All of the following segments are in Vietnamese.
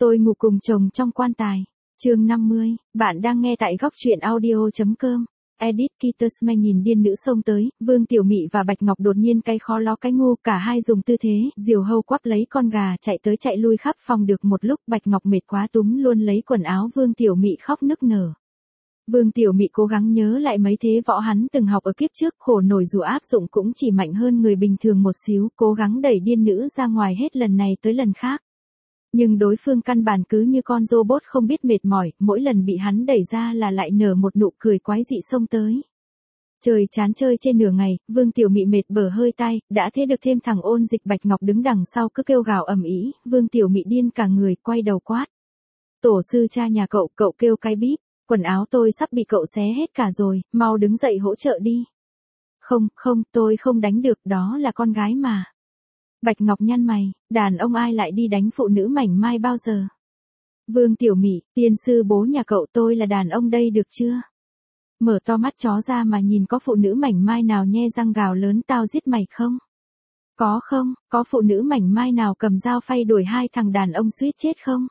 Tôi ngủ cùng chồng trong quan tài. Chương 50, bạn đang nghe tại góc truyện audio.com. Edit Kittersman nhìn điên nữ xông tới, Vương Tiểu Mị và Bạch Ngọc đột nhiên cái khó ló cái ngu, cả hai dùng tư thế, diều hâu quắp lấy con gà chạy tới chạy lui khắp phòng được một lúc, Bạch Ngọc mệt quá túm luôn lấy quần áo Vương Tiểu Mị khóc nức nở. Vương Tiểu Mị cố gắng nhớ lại mấy thế võ hắn từng học ở kiếp trước, khổ nổi dù áp dụng cũng chỉ mạnh hơn người bình thường một xíu, cố gắng đẩy điên nữ ra ngoài hết lần này tới lần khác. Nhưng đối phương căn bản cứ như con robot không biết mệt mỏi, mỗi lần bị hắn đẩy ra là lại nở một nụ cười quái dị xông tới. Trời chán chơi trên nửa ngày, Vương Tiểu Mị mệt bở hơi tai, đã thế được thêm thằng Ôn Dịch Bạch Ngọc đứng đằng sau cứ kêu gào ầm ĩ, Vương Tiểu Mị điên cả người, quay đầu quát. Tổ sư cha nhà cậu, cậu kêu cái bíp, quần áo tôi sắp bị cậu xé hết cả rồi, mau đứng dậy hỗ trợ đi. Không, tôi không đánh được, đó là con gái mà. Bạch Ngọc nhăn mày, đàn ông ai lại đi đánh phụ nữ mảnh mai bao giờ? Vương Tiểu Mị, tiên sư bố nhà cậu, tôi là đàn ông đây được chưa? Mở to mắt chó ra mà nhìn, có phụ nữ mảnh mai nào nhe răng gào lớn tao giết mày không? Có không, có phụ nữ mảnh mai nào cầm dao phay đuổi hai thằng đàn ông suýt chết không?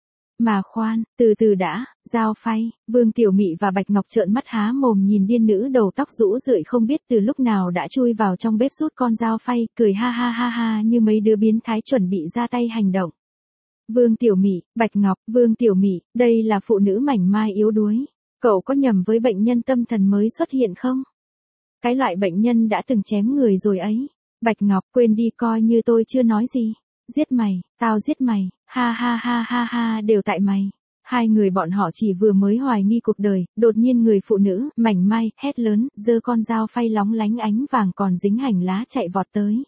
Mà khoan, từ từ đã, dao phay. Vương Tiểu Mị và Bạch Ngọc trợn mắt há mồm nhìn điên nữ đầu tóc rũ rượi không biết từ lúc nào đã chui vào trong bếp rút con dao phay, cười ha ha ha ha như mấy đứa biến thái chuẩn bị ra tay hành động. Vương Tiểu Mị, Bạch Ngọc, Vương Tiểu Mị, đây là phụ nữ mảnh mai yếu đuối. Cậu có nhầm với bệnh nhân tâm thần mới xuất hiện không? Cái loại bệnh nhân đã từng chém người rồi ấy. Bạch Ngọc, quên đi, coi như tôi chưa nói gì. Giết mày, tao giết mày, ha ha ha ha ha, đều tại mày. Hai người bọn họ chỉ vừa mới hoài nghi cuộc đời, đột nhiên người phụ nữ, mảnh mai, hét lớn, giơ con dao phay lóng lánh ánh vàng còn dính hành lá chạy vọt tới.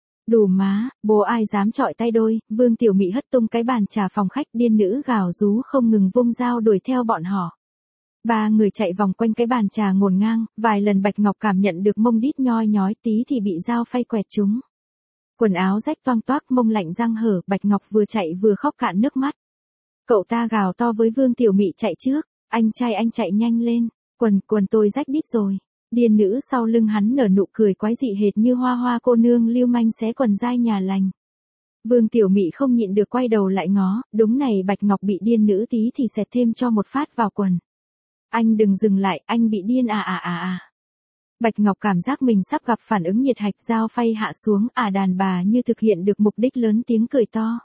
Đủ má, bố ai dám chọi tay đôi, Vương Tiểu Mị hất tung cái bàn trà phòng khách, điên nữ gào rú không ngừng vung dao đuổi theo bọn họ. Ba người chạy vòng quanh cái bàn trà ngổn ngang, vài lần Bạch Ngọc cảm nhận được mông đít nhoi nhói, tí thì bị dao phay quẹt trúng. Quần áo rách toang toác, mông lạnh răng hở, Bạch Ngọc vừa chạy vừa khóc cạn nước mắt. Cậu ta gào to với Vương Tiểu Mị chạy trước, anh trai anh chạy nhanh lên, quần tôi rách đít rồi. Điên nữ sau lưng hắn nở nụ cười quái dị hệt như hoa hoa cô nương lưu manh xé quần dai nhà lành. Vương Tiểu Mị không nhịn được quay đầu lại ngó, đúng này Bạch Ngọc bị điên nữ tí thì xẹt thêm cho một phát vào quần. Anh đừng dừng lại, anh bị điên à. Bạch Ngọc cảm giác mình sắp gặp phản ứng nhiệt hạch, dao phay hạ xuống, đàn bà như thực hiện được mục đích, lớn tiếng cười to.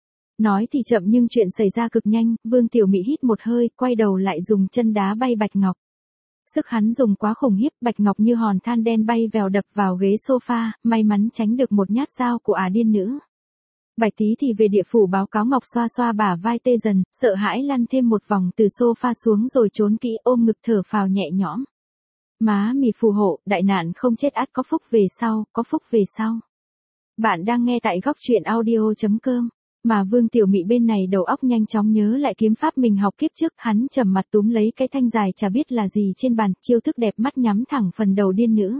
Nói thì chậm nhưng chuyện xảy ra cực nhanh, Vương Tiểu Mị hít một hơi, quay đầu lại dùng chân đá bay Bạch Ngọc. Sức hắn dùng quá khủng khiếp, Bạch Ngọc như hòn than đen bay vèo đập vào ghế sofa, may mắn tránh được một nhát dao của điên nữ. Bạch tí thì về địa phủ báo cáo, Ngọc xoa xoa bả vai tê dần, sợ hãi lăn thêm một vòng từ sofa xuống rồi trốn kỹ, ôm ngực thở phào nhẹ nhõm. Má mì phù hộ, đại nạn không chết ắt có phúc về sau, có phúc về sau. Bạn đang nghe tại góc truyện audio.com. Mà Vương Tiểu Mị bên này đầu óc nhanh chóng nhớ lại kiếm pháp mình học kiếp trước, hắn trầm mặt túm lấy cái thanh dài chả biết là gì trên bàn, chiêu thức đẹp mắt nhắm thẳng phần đầu điên nữ.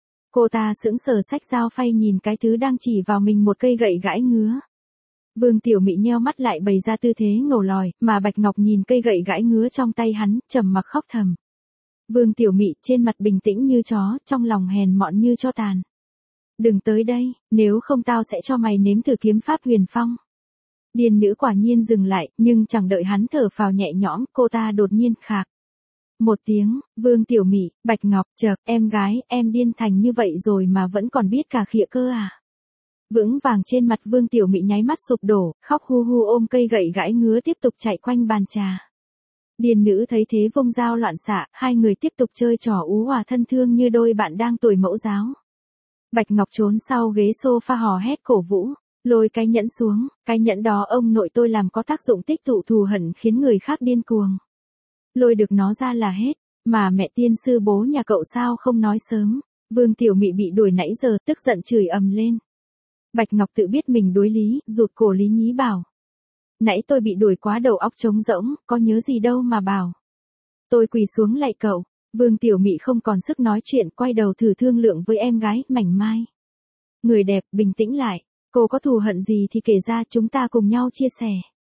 Cô ta sững sờ xách dao phay nhìn cái thứ đang chỉ vào mình, một cây gậy gãi ngứa. Vương Tiểu Mị nheo mắt lại bày ra tư thế ngầu lòi, mà Bạch Ngọc nhìn cây gậy gãi ngứa trong tay hắn, trầm mặc khóc thầm. Vương Tiểu Mị trên mặt bình tĩnh như chó, trong lòng hèn mọn như tro tàn. Đừng tới đây, nếu không tao sẽ cho mày nếm thử kiếm pháp huyền phong. Điên nữ quả nhiên dừng lại, nhưng chẳng đợi hắn thở phào nhẹ nhõm, cô ta đột nhiên khạc một tiếng. Vương Tiểu Mị, Bạch Ngọc, chợt, em gái, em điên thành như vậy rồi mà vẫn còn biết cả khịa cơ à? Vững vàng trên mặt Vương Tiểu Mị nháy mắt sụp đổ, khóc hu hu ôm cây gậy gãi ngứa tiếp tục chạy quanh bàn trà. Điên nữ thấy thế vung dao loạn xạ, hai người tiếp tục chơi trò ú òa thân thương như đôi bạn đang tuổi mẫu giáo. Bạch Ngọc trốn sau ghế sofa hò hét cổ vũ, lôi cái nhẫn xuống, cái nhẫn đó ông nội tôi làm có tác dụng tích tụ thù hận khiến người khác điên cuồng. Lôi được nó ra là hết, mà mẹ tiên sư bố nhà cậu sao không nói sớm. Vương Tiểu Mị bị đuổi nãy giờ tức giận chửi ầm lên. Bạch Ngọc tự biết mình đối lý, rụt cổ lý nhí bảo. Nãy tôi bị đuổi quá đầu óc trống rỗng, có nhớ gì đâu mà bảo. Tôi quỳ xuống lạy cậu. Vương Tiểu Mị không còn sức nói chuyện, quay đầu thử thương lượng với em gái, mảnh mai. Người đẹp, bình tĩnh lại. Cô có thù hận gì thì kể ra, chúng ta cùng nhau chia sẻ.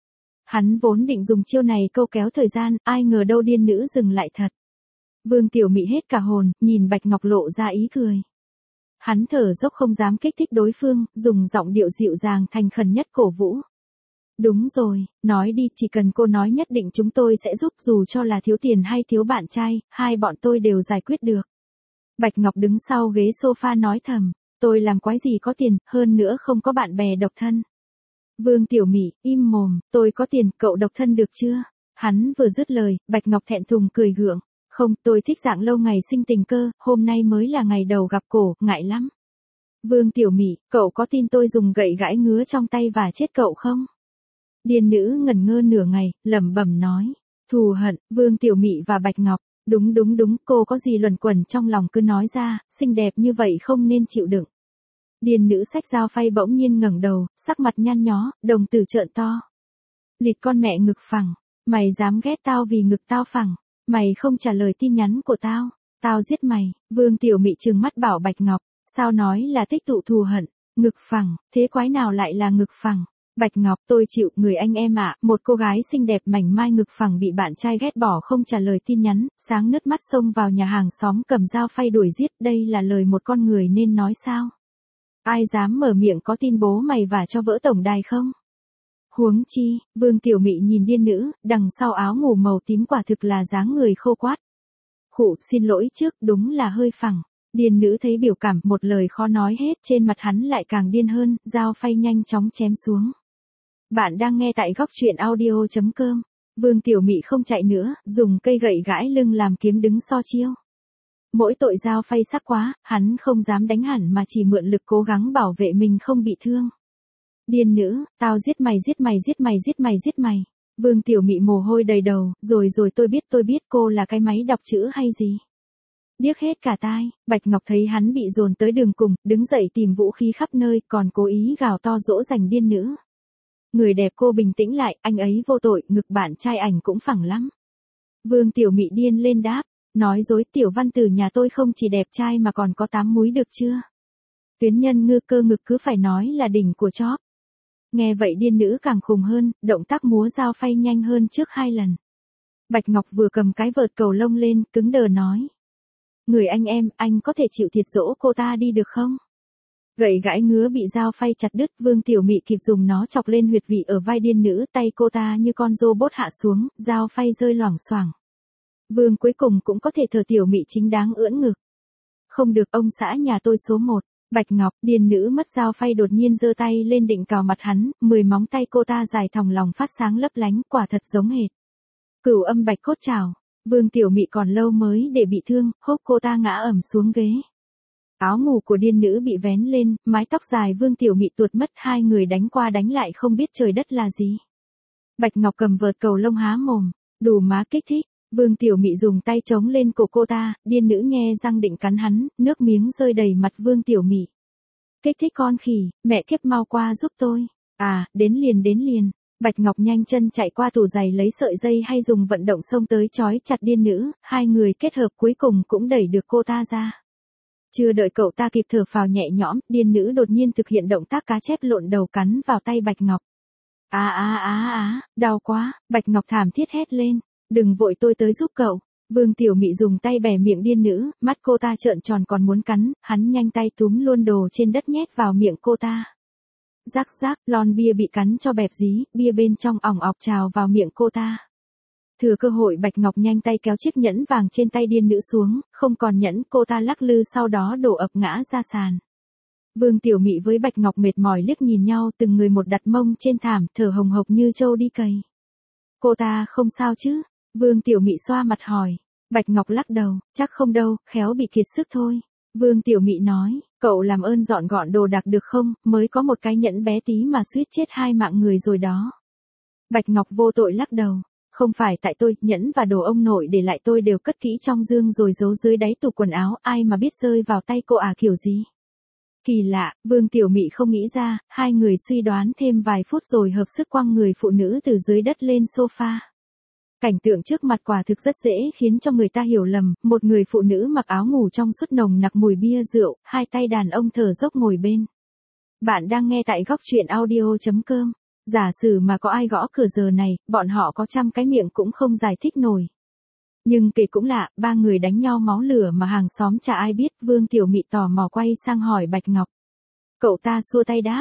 Hắn vốn định dùng chiêu này câu kéo thời gian, ai ngờ đâu điên nữ dừng lại thật. Vương Tiểu Mị hết cả hồn, nhìn Bạch Ngọc lộ ra ý cười. Hắn thở dốc không dám kích thích đối phương, dùng giọng điệu dịu dàng thành khẩn nhất cổ vũ. Đúng rồi, nói đi, chỉ cần cô nói nhất định chúng tôi sẽ giúp, dù cho là thiếu tiền hay thiếu bạn trai, hai bọn tôi đều giải quyết được. Bạch Ngọc đứng sau ghế sofa nói thầm, tôi làm quái gì có tiền, hơn nữa không có bạn bè độc thân. Vương Tiểu Mị, im mồm, tôi có tiền, cậu độc thân được chưa? Hắn vừa dứt lời, Bạch Ngọc thẹn thùng cười gượng, không, tôi thích dạng lâu ngày sinh tình cơ, hôm nay mới là ngày đầu gặp cổ, ngại lắm. Vương Tiểu Mị, cậu có tin tôi dùng gậy gãi ngứa trong tay và chết cậu không? Điền nữ ngẩn ngơ nửa ngày, lẩm bẩm nói, thù hận, Vương Tiểu Mị và Bạch Ngọc, đúng, cô có gì luẩn quẩn trong lòng cứ nói ra, xinh đẹp như vậy không nên chịu đựng. Điền nữ xách dao phay bỗng nhiên ngẩng đầu, sắc mặt nhăn nhó, đồng tử trợn to. Lịt con mẹ ngực phẳng, mày dám ghét tao vì ngực tao phẳng, mày không trả lời tin nhắn của tao giết mày. Vương Tiểu Mị trừng mắt bảo Bạch Ngọc, sao nói là tích tụ thù hận, ngực phẳng, thế quái nào lại là ngực phẳng? Bạch Ngọc, tôi chịu, người anh em ạ, một cô gái xinh đẹp mảnh mai ngực phẳng bị bạn trai ghét bỏ không trả lời tin nhắn, sáng nứt mắt xông vào nhà hàng xóm cầm dao phay đuổi giết, đây là lời một con người nên nói sao? Ai dám mở miệng có tin bố mày và cho vỡ tổng đài không? Huống chi, Vương Tiểu Mị nhìn điên nữ, đằng sau áo ngủ màu tím quả thực là dáng người khô quát. Khụ, xin lỗi trước, đúng là hơi phẳng. Điên nữ thấy biểu cảm, một lời khó nói hết, trên mặt hắn lại càng điên hơn, dao phay nhanh chóng chém xuống. Bạn đang nghe tại góc truyện audio.com. Vương Tiểu Mị không chạy nữa, dùng cây gậy gãi lưng làm kiếm đứng so chiêu. Mỗi tội dao phay sắc quá, hắn không dám đánh hẳn mà chỉ mượn lực cố gắng bảo vệ mình không bị thương. Điên nữ, tao giết mày. Vương Tiểu Mị mồ hôi đầy đầu, rồi tôi biết cô là cái máy đọc chữ hay gì. Điếc hết cả tai, Bạch Ngọc thấy hắn bị dồn tới đường cùng, đứng dậy tìm vũ khí khắp nơi, còn cố ý gào to dỗ dành điên nữ. Người đẹp cô bình tĩnh lại, anh ấy vô tội, ngực bạn trai ảnh cũng phẳng lắm. Vương Tiểu Mị điên lên đáp, nói dối, tiểu văn tử nhà tôi không chỉ đẹp trai mà còn có 8 múi được chưa? Tuyến nhân ngư cơ ngực cứ phải nói là đỉnh của chóp. Nghe vậy điên nữ càng khùng hơn, động tác múa dao phay nhanh hơn trước 2 lần. Bạch Ngọc vừa cầm cái vợt cầu lông lên, cứng đờ nói. Người anh em, anh có thể chịu thiệt dỗ cô ta đi được không? Gậy gãi ngứa bị dao phay chặt đứt, Vương Tiểu Mị kịp dùng nó chọc lên huyệt vị ở vai điên nữ, tay cô ta như con robot hạ xuống, dao phay rơi loảng xoảng. Vương cuối cùng cũng có thể thở. Tiểu Mị chính đáng ưỡn ngực. Không được, ông xã nhà tôi số 1. Bạch Ngọc, điên nữ mất dao phay đột nhiên giơ tay lên định cào mặt hắn, 10 móng tay cô ta dài thòng lòng phát sáng lấp lánh, quả thật giống hệt. Cửu âm bạch cốt trảo. Vương Tiểu Mị còn lâu mới để bị thương, hốc cô ta ngã ẩm xuống ghế. Áo ngủ của điên nữ bị vén lên, mái tóc dài Vương Tiểu Mị tuột mất, hai người đánh qua đánh lại không biết trời đất là gì. Bạch Ngọc cầm vợt cầu lông há mồm, đủ má kích thích. Vương Tiểu Mị dùng tay chống lên cổ cô ta, điên nữ nhe răng định cắn hắn, nước miếng rơi đầy mặt Vương Tiểu Mị. Kích thích con khỉ, mẹ kiếp mau qua giúp tôi. À, đến liền. Bạch Ngọc nhanh chân chạy qua tủ giày lấy sợi dây hay dùng vận động xông tới trói chặt điên nữ, hai người kết hợp cuối cùng cũng đẩy được cô ta ra. Chưa đợi cậu ta kịp thở phào nhẹ nhõm, điên nữ đột nhiên thực hiện động tác cá chép lộn đầu cắn vào tay Bạch Ngọc. Đau quá, Bạch Ngọc thảm thiết hét lên, đừng vội, tôi tới giúp cậu. Vương Tiểu Mị dùng tay bẻ miệng điên nữ, mắt cô ta trợn tròn còn muốn cắn, hắn nhanh tay túm luôn đồ trên đất nhét vào miệng cô ta. Rắc rắc, lon bia bị cắn cho bẹp dí, bia bên trong ỏng ọc trào vào miệng cô ta. Thừa cơ hội Bạch Ngọc nhanh tay kéo chiếc nhẫn vàng trên tay điên nữ xuống, không còn nhẫn, cô ta lắc lư sau đó đổ ập ngã ra sàn. Vương Tiểu Mị với Bạch Ngọc mệt mỏi liếc nhìn nhau, từng người một đặt mông trên thảm, thở hồng hộc như trâu đi cày. Cô ta không sao chứ? Vương Tiểu Mị xoa mặt hỏi. Bạch Ngọc lắc đầu, chắc không đâu, khéo bị kiệt sức thôi. Vương Tiểu Mị nói, cậu làm ơn dọn gọn đồ đạc được không, mới có một cái nhẫn bé tí mà suýt chết 2 mạng người rồi đó. Bạch Ngọc vô tội lắc đầu, không phải tại tôi, nhẫn và đồ ông nội để lại tôi đều cất kỹ trong dương rồi giấu dưới đáy tủ quần áo, ai mà biết rơi vào tay cô à kiểu gì. Kỳ lạ, Vương Tiểu Mị không nghĩ ra, hai người suy đoán thêm vài phút rồi hợp sức quăng người phụ nữ từ dưới đất lên sofa. Cảnh tượng trước mặt quả thực rất dễ khiến cho người ta hiểu lầm, một người phụ nữ mặc áo ngủ trong suốt nồng nặc mùi bia rượu, hai tay đàn ông thở dốc ngồi bên. Bạn đang nghe tại góc truyện audio.com. Giả sử mà có ai gõ cửa giờ này, bọn họ có 100 cái miệng cũng không giải thích nổi. Nhưng kể cũng lạ, 3 người đánh nhau máu lửa mà hàng xóm chả ai biết. Vương Tiểu Mị tò mò quay sang hỏi Bạch Ngọc. Cậu ta xua tay đáp,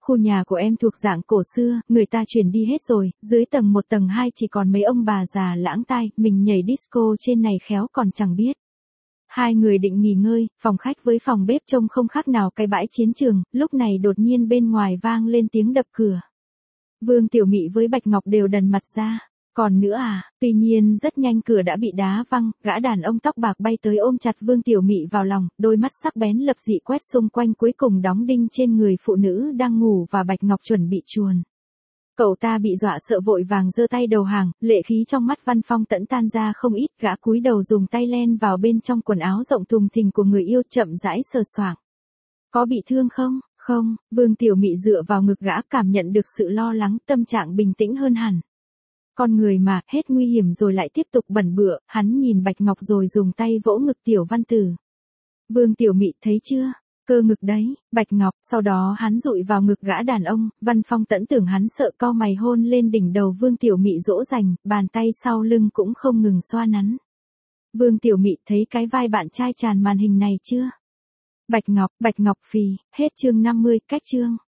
khu nhà của em thuộc dạng cổ xưa, người ta chuyển đi hết rồi, dưới tầng 1 tầng 2 chỉ còn mấy ông bà già lãng tai, mình nhảy disco trên này khéo còn chẳng biết. Hai người định nghỉ ngơi, phòng khách với phòng bếp trông không khác nào cái bãi chiến trường, lúc này đột nhiên bên ngoài vang lên tiếng đập cửa. Vương Tiểu Mị với Bạch Ngọc đều đần mặt ra. Còn nữa à, tuy nhiên rất nhanh cửa đã bị đá văng, gã đàn ông tóc bạc bay tới ôm chặt Vương Tiểu Mị vào lòng, đôi mắt sắc bén lập dị quét xung quanh cuối cùng đóng đinh trên người phụ nữ đang ngủ và Bạch Ngọc chuẩn bị chuồn. Cậu ta bị dọa sợ vội vàng giơ tay đầu hàng, lệ khí trong mắt Văn Phong Tẫn tan ra không ít, gã cúi đầu dùng tay len vào bên trong quần áo rộng thùng thình của người yêu chậm rãi sờ soạng. Có bị thương không? Không, Vương Tiểu Mị dựa vào ngực gã cảm nhận được sự lo lắng, tâm trạng bình tĩnh hơn hẳn. Con người mà, hết nguy hiểm rồi lại tiếp tục bẩn bựa, hắn nhìn Bạch Ngọc rồi dùng tay vỗ ngực Tiểu Văn Tử. Vương Tiểu Mị thấy chưa? Cơ ngực đấy, Bạch Ngọc, sau đó hắn dụi vào ngực gã đàn ông, Văn Phong Tẫn tưởng hắn sợ cau mày hôn lên đỉnh đầu Vương Tiểu Mị dỗ dành, bàn tay sau lưng cũng không ngừng xoa nắn. Vương Tiểu Mị thấy cái vai bạn trai tràn màn hình này chưa? Bạch Ngọc phì, hết chương 50, cách chương.